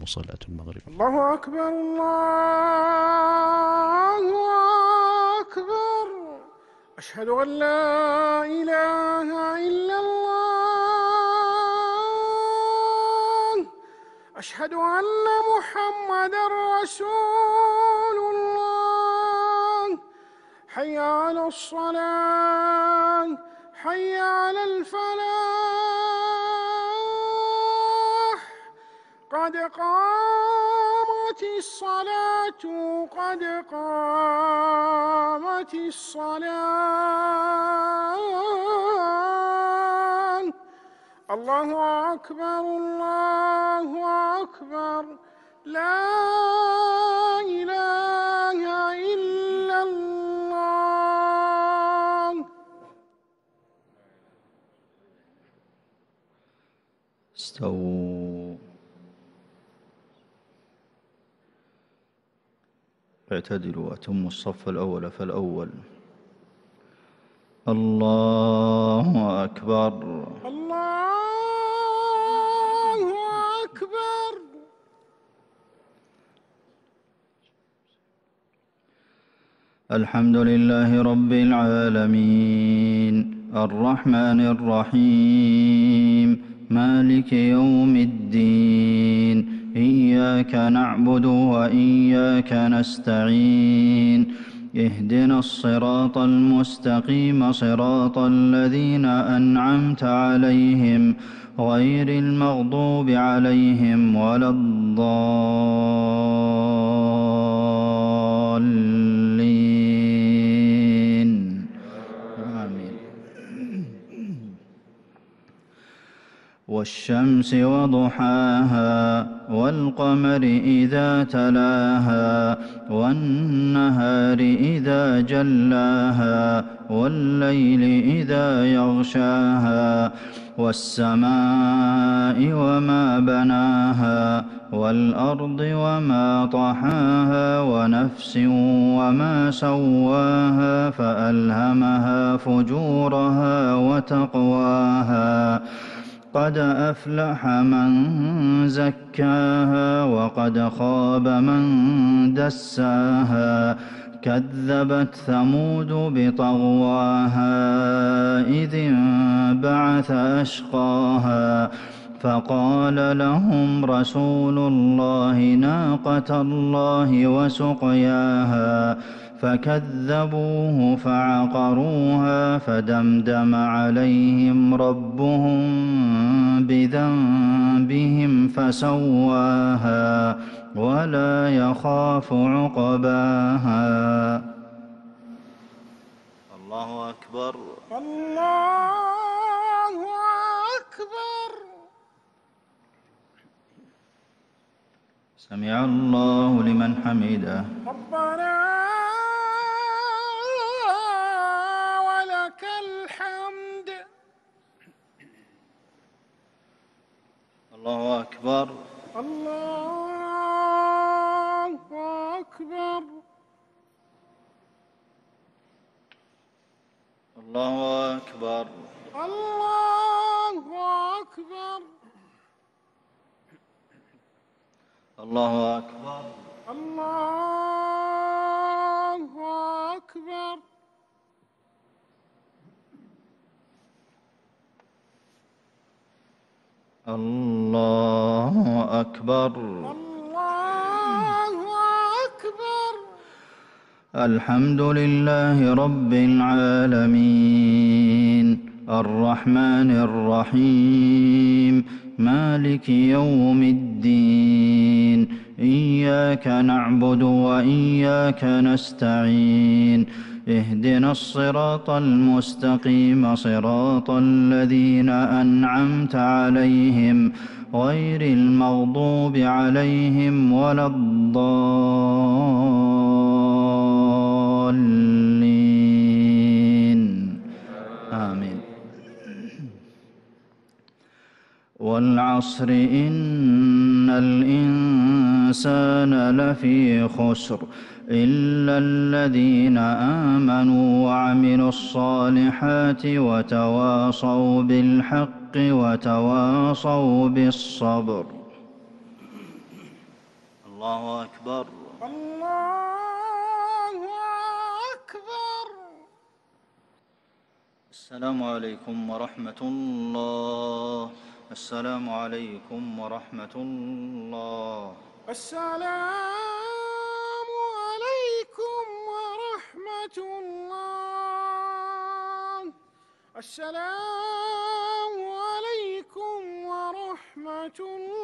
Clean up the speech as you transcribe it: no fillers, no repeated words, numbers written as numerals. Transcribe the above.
صلاة المغرب. الله أكبر الله أكبر. أشهد أن لا إله إلا الله. أشهد أن محمدًا رسول الله. حي على الصلاة، حي على الفلاح. قد قامت الصلاة، قد قامت الصلاة. الله أكبر الله أكبر. لا إله إلا الله. استووا. اعتدلوا وأتموا الصف الأول فالأول. الله أكبر. الله أكبر. الحمد لله رب العالمين الرحمن الرحيم مالك يوم الدين إياك نعبد وإياك نستعين اهدنا الصراط المستقيم صراط الذين أنعمت عليهم غير المغضوب عليهم ولا الضالين آمين. والشمس وضحاها والقمر إذا تلاها والنهار إذا جلاها والليل إذا يغشاها والسماء وما بناها والأرض وما طحاها ونفس وما سواها فألهمها فجورها وتقواها قد أفلح من زكاها وقد خاب من دساها كذبت ثمود بطغواها إذ انبعث أشقاها فقال لهم رسول الله ناقة الله وسقياها فكذبوه فعقروها فدمدم عليهم ربهم بذنبهم فسواها ولا يخاف عقباها. الله أكبر الله أكبر. سمع الله لمن حمده. ربنا ولك الحمد. الله أكبر الله أكبر. الله أكبر الله أكبر. الله أكبر الله أكبر. الله أكبر. الله أكبر. الحمد لله رب العالمين الرحمن الرحيم مالك يوم الدين إياك نعبد وإياك نستعين اهدنا الصراط المستقيم صراط الذين أنعمت عليهم غير المغضوب عليهم ولا الضالين آمين. والعصر إن الإنسان لفي خسر إلا الذين آمنوا وعملوا الصالحات وتواصوا بالحق وتواصوا بالصبر. الله أكبر. الله أكبر. السلام عليكم ورحمة الله. السلام عليكم ورحمة الله. السلام عليكم ورحمة الله. السلام عليكم ورحمة الله.